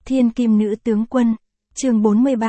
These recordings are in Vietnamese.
Thiên Kim Nữ Tướng Quân, chương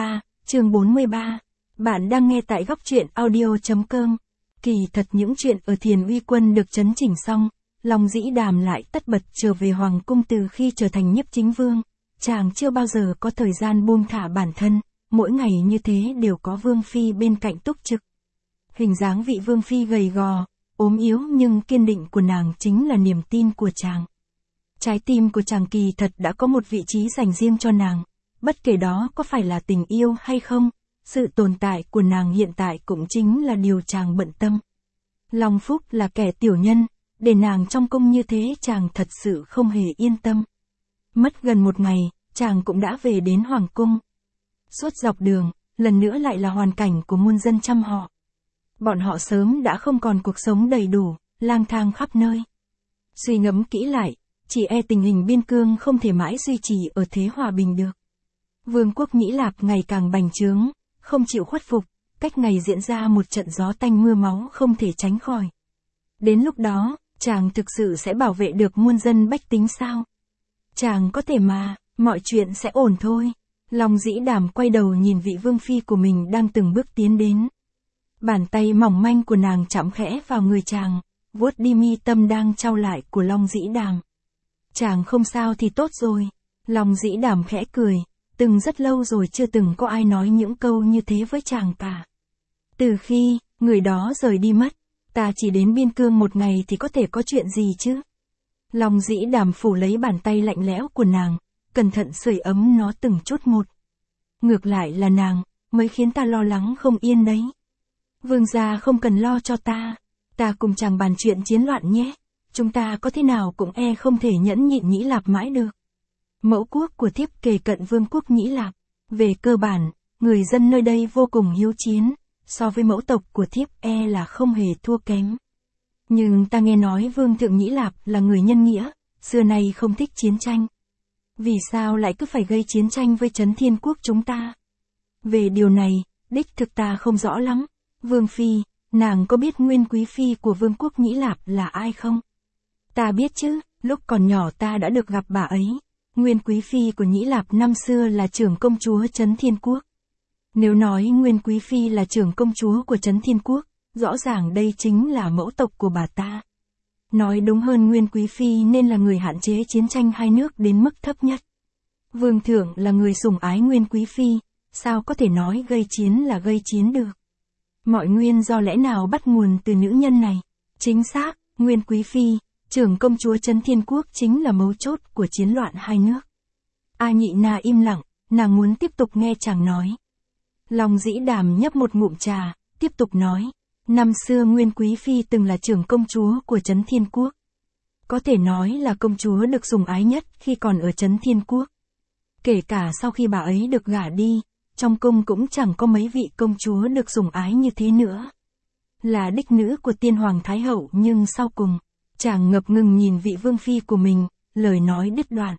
43. Bạn đang nghe tại góc truyện audio.com. Kỳ thật những chuyện ở Thiền Uy Quân được chấn chỉnh xong, Long Dĩ Đàm lại tất bật trở về Hoàng Cung. Từ khi trở thành Nhiếp Chính Vương, chàng chưa bao giờ có thời gian buông thả bản thân, mỗi ngày như thế đều có Vương Phi bên cạnh túc trực. Hình dáng vị Vương Phi gầy gò, ốm yếu nhưng kiên định của nàng chính là niềm tin của chàng. Trái tim của chàng kỳ thật đã có một vị trí dành riêng cho nàng, bất kể đó có phải là tình yêu hay không, sự tồn tại của nàng hiện tại cũng chính là điều chàng bận tâm. Long Phúc là kẻ tiểu nhân, để nàng trong cung như thế chàng thật sự không hề yên tâm. Mất gần một ngày, chàng cũng đã về đến Hoàng Cung. Suốt dọc đường, lần nữa lại là hoàn cảnh của muôn dân trăm họ. Bọn họ sớm đã không còn cuộc sống đầy đủ, lang thang khắp nơi. Suy ngẫm kỹ lại, chỉ e tình hình biên cương không thể mãi duy trì ở thế hòa bình được. Vương quốc Nhĩ Lạp ngày càng bành trướng, không chịu khuất phục, cách ngày diễn ra một trận gió tanh mưa máu không thể tránh khỏi. Đến lúc đó, chàng thực sự sẽ bảo vệ được muôn dân bách tính sao? Chàng có thể mà, mọi chuyện sẽ ổn thôi. Long Dĩ Đàm quay đầu nhìn vị Vương Phi của mình đang từng bước tiến đến. Bàn tay mỏng manh của nàng chạm khẽ vào người chàng, vuốt đi mi tâm đang trao lại của Long Dĩ Đàm. Chàng không sao thì tốt rồi. Long Dĩ Đàm khẽ cười, từng rất lâu rồi chưa từng có ai nói những câu như thế với chàng cả. Từ khi, người đó rời đi mất, ta chỉ đến biên cương một ngày thì có thể có chuyện gì chứ? Long Dĩ Đàm phủ lấy bàn tay lạnh lẽo của nàng, cẩn thận sưởi ấm nó từng chút một. Ngược lại là nàng, mới khiến ta lo lắng không yên đấy. Vương gia không cần lo cho ta cùng chàng bàn chuyện chiến loạn nhé. Chúng ta có thế nào cũng không thể nhẫn nhịn Nhĩ Lạp mãi được. Mẫu quốc của thiếp kề cận vương quốc Nhĩ Lạp. Về cơ bản, người dân nơi đây vô cùng hiếu chiến, so với mẫu tộc của thiếp là không hề thua kém. Nhưng ta nghe nói vương thượng Nhĩ Lạp là người nhân nghĩa, xưa nay không thích chiến tranh. Vì sao lại cứ phải gây chiến tranh với Trấn Thiên Quốc chúng ta? Về điều này, đích thực ta không rõ lắm. Vương Phi, nàng có biết nguyên quý phi của vương quốc Nhĩ Lạp là ai không? Ta biết chứ, lúc còn nhỏ ta đã được gặp bà ấy. Nguyên quý phi của Nhĩ Lạp năm xưa là trưởng công chúa Trấn Thiên Quốc. Nếu nói nguyên quý phi là trưởng công chúa của Trấn Thiên Quốc, rõ ràng đây chính là mẫu tộc của bà ta. Nói đúng hơn, nguyên quý phi nên là người hạn chế chiến tranh hai nước đến mức thấp nhất. Vương thượng là người sủng ái nguyên quý phi, sao có thể nói gây chiến là gây chiến được? Mọi nguyên do lẽ nào bắt nguồn từ nữ nhân này? Chính xác, nguyên quý phi, trưởng công chúa Trấn Thiên Quốc chính là mấu chốt của chiến loạn hai nước. A Nhị Na im lặng, nàng muốn tiếp tục nghe chàng nói. Long Dĩ Đàm nhấp một ngụm trà, tiếp tục nói. Năm xưa nguyên quý phi từng là trưởng công chúa của Trấn Thiên Quốc. Có thể nói là công chúa được sủng ái nhất khi còn ở Trấn Thiên Quốc. Kể cả sau khi bà ấy được gả đi, trong cung cũng chẳng có mấy vị công chúa được sủng ái như thế nữa. Là đích nữ của tiên hoàng thái hậu, nhưng sau cùng, chàng ngập ngừng nhìn vị vương phi của mình, lời nói đứt đoạn.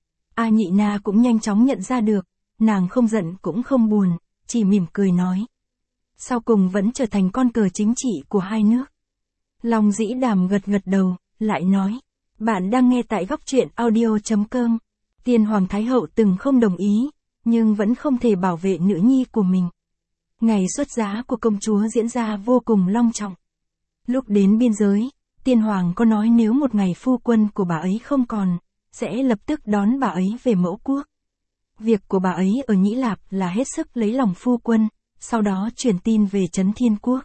A Nhị Na cũng nhanh chóng nhận ra được, nàng không giận cũng không buồn, chỉ mỉm cười nói. Sau cùng vẫn trở thành con cờ chính trị của hai nước. Long Dĩ Đàm gật gật đầu, lại nói. Bạn đang nghe tại góc truyện audio.com. Tiên hoàng thái hậu từng không đồng ý, nhưng vẫn không thể bảo vệ nữ nhi của mình. Ngày xuất giá của công chúa diễn ra vô cùng long trọng. Lúc đến biên giới, tiên hoàng có nói nếu một ngày phu quân của bà ấy không còn, sẽ lập tức đón bà ấy về mẫu quốc. Việc của bà ấy ở Nhĩ Lạp là hết sức lấy lòng phu quân, sau đó truyền tin về Trấn Thiên Quốc.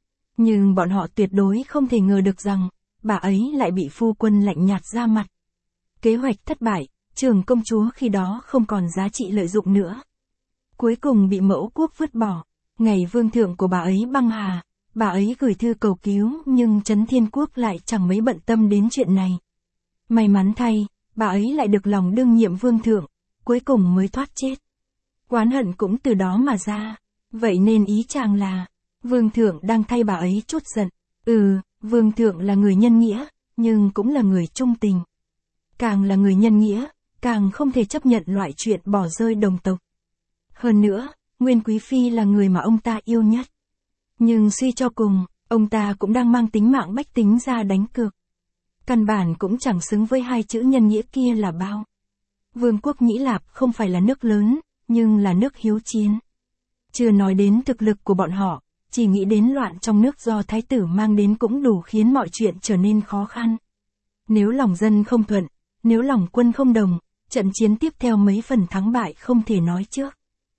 Nhưng bọn họ tuyệt đối không thể ngờ được rằng, bà ấy lại bị phu quân lạnh nhạt ra mặt. Kế hoạch thất bại, trưởng công chúa khi đó không còn giá trị lợi dụng nữa. Cuối cùng bị mẫu quốc vứt bỏ. Ngày vương thượng của bà ấy băng hà, bà ấy gửi thư cầu cứu nhưng Trấn Thiên Quốc lại chẳng mấy bận tâm đến chuyện này. May mắn thay, bà ấy lại được lòng đương nhiệm vương thượng, cuối cùng mới thoát chết. Oán hận cũng từ đó mà ra. Vậy nên ý chàng là, vương thượng đang thay bà ấy trút giận. Vương thượng là người nhân nghĩa, nhưng cũng là người trung tình. Càng là người nhân nghĩa, càng không thể chấp nhận loại chuyện bỏ rơi đồng tộc. Hơn nữa, nguyên quý phi là người mà ông ta yêu nhất. Nhưng suy cho cùng, ông ta cũng đang mang tính mạng bách tính ra đánh cược. Căn bản cũng chẳng xứng với hai chữ nhân nghĩa kia là bao. Vương quốc Nhĩ Lạp không phải là nước lớn, nhưng là nước hiếu chiến. Chưa nói đến thực lực của bọn họ, chỉ nghĩ đến loạn trong nước do thái tử mang đến cũng đủ khiến mọi chuyện trở nên khó khăn. Nếu lòng dân không thuận, nếu lòng quân không đồng, trận chiến tiếp theo mấy phần thắng bại không thể nói trước.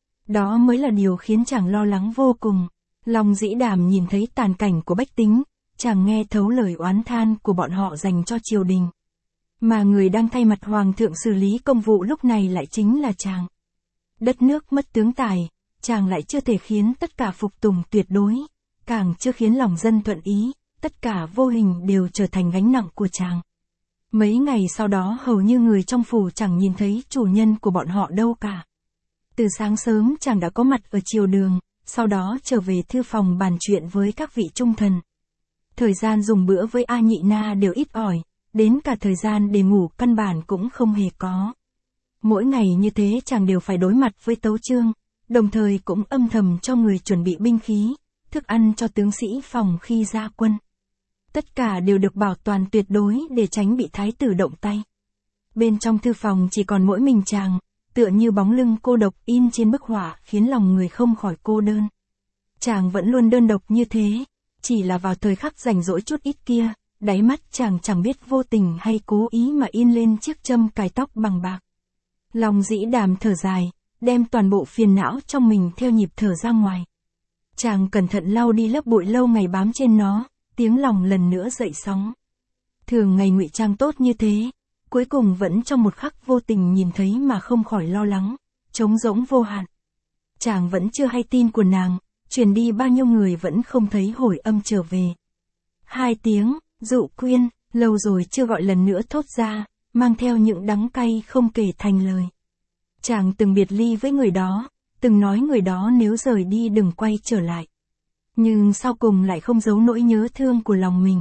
Đó mới là điều khiến chàng lo lắng vô cùng. Long Dĩ Đàm nhìn thấy tàn cảnh của bách tính, chàng nghe thấu lời oán than của bọn họ dành cho triều đình. Mà người đang thay mặt hoàng thượng xử lý công vụ lúc này lại chính là chàng. Đất nước mất tướng tài, chàng lại chưa thể khiến tất cả phục tùng tuyệt đối, càng chưa khiến lòng dân thuận ý, tất cả vô hình đều trở thành gánh nặng của chàng. Mấy ngày sau đó hầu như người trong phủ chẳng nhìn thấy chủ nhân của bọn họ đâu cả. Từ sáng sớm chàng đã có mặt ở triều đường, sau đó trở về thư phòng bàn chuyện với các vị trung thần. Thời gian dùng bữa với A Nhị Na đều ít ỏi, đến cả thời gian để ngủ căn bản cũng không hề có. Mỗi ngày như thế chàng đều phải đối mặt với tấu chương, đồng thời cũng âm thầm cho người chuẩn bị binh khí, thức ăn cho tướng sĩ phòng khi ra quân. Tất cả đều được bảo toàn tuyệt đối để tránh bị thái tử động tay. Bên trong thư phòng chỉ còn mỗi mình chàng, tựa như bóng lưng cô độc in trên bức họa khiến lòng người không khỏi cô đơn. Chàng vẫn luôn đơn độc như thế, chỉ là vào thời khắc rảnh rỗi chút ít kia, đáy mắt chàng chẳng biết vô tình hay cố ý mà in lên chiếc châm cài tóc bằng bạc. Long Dĩ Đàm thở dài, đem toàn bộ phiền não trong mình theo nhịp thở ra ngoài. Chàng cẩn thận lau đi lớp bụi lâu ngày bám trên nó, tiếng lòng lần nữa dậy sóng. Thường ngày ngụy trang tốt như thế, cuối cùng vẫn trong một khắc vô tình nhìn thấy mà không khỏi lo lắng, trống rỗng vô hạn. Chàng vẫn chưa hay tin của nàng, truyền đi bao nhiêu người vẫn không thấy hồi âm trở về. 2 tiếng, Dụ Quyên, lâu rồi chưa gọi lần nữa thốt ra, mang theo những đắng cay không kể thành lời. Chàng từng biệt ly với người đó, từng nói người đó nếu rời đi đừng quay trở lại. Nhưng sau cùng lại không giấu nỗi nhớ thương của lòng mình.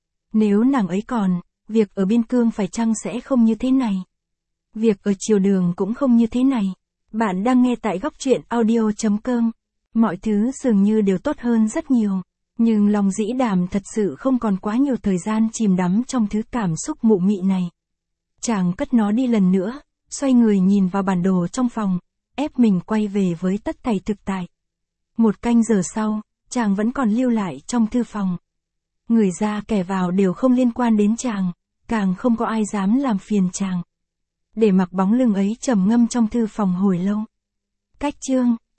Nếu nàng ấy còn, việc ở biên cương phải chăng sẽ không như thế này? Việc ở triều đường cũng không như thế này. Bạn đang nghe tại góc truyện audio.com. Mọi thứ dường như đều tốt hơn rất nhiều. Nhưng Long Dĩ Đàm thật sự không còn quá nhiều thời gian chìm đắm trong thứ cảm xúc mụ mị này. Chàng cất nó đi lần nữa, xoay người nhìn vào bản đồ trong phòng, ép mình quay về với tất thảy thực tại. 1 canh giờ sau, chàng vẫn còn lưu lại trong thư phòng. Người ra kẻ vào đều không liên quan đến chàng, càng không có ai dám làm phiền chàng. Để mặc bóng lưng ấy trầm ngâm trong thư phòng hồi lâu. Cách chương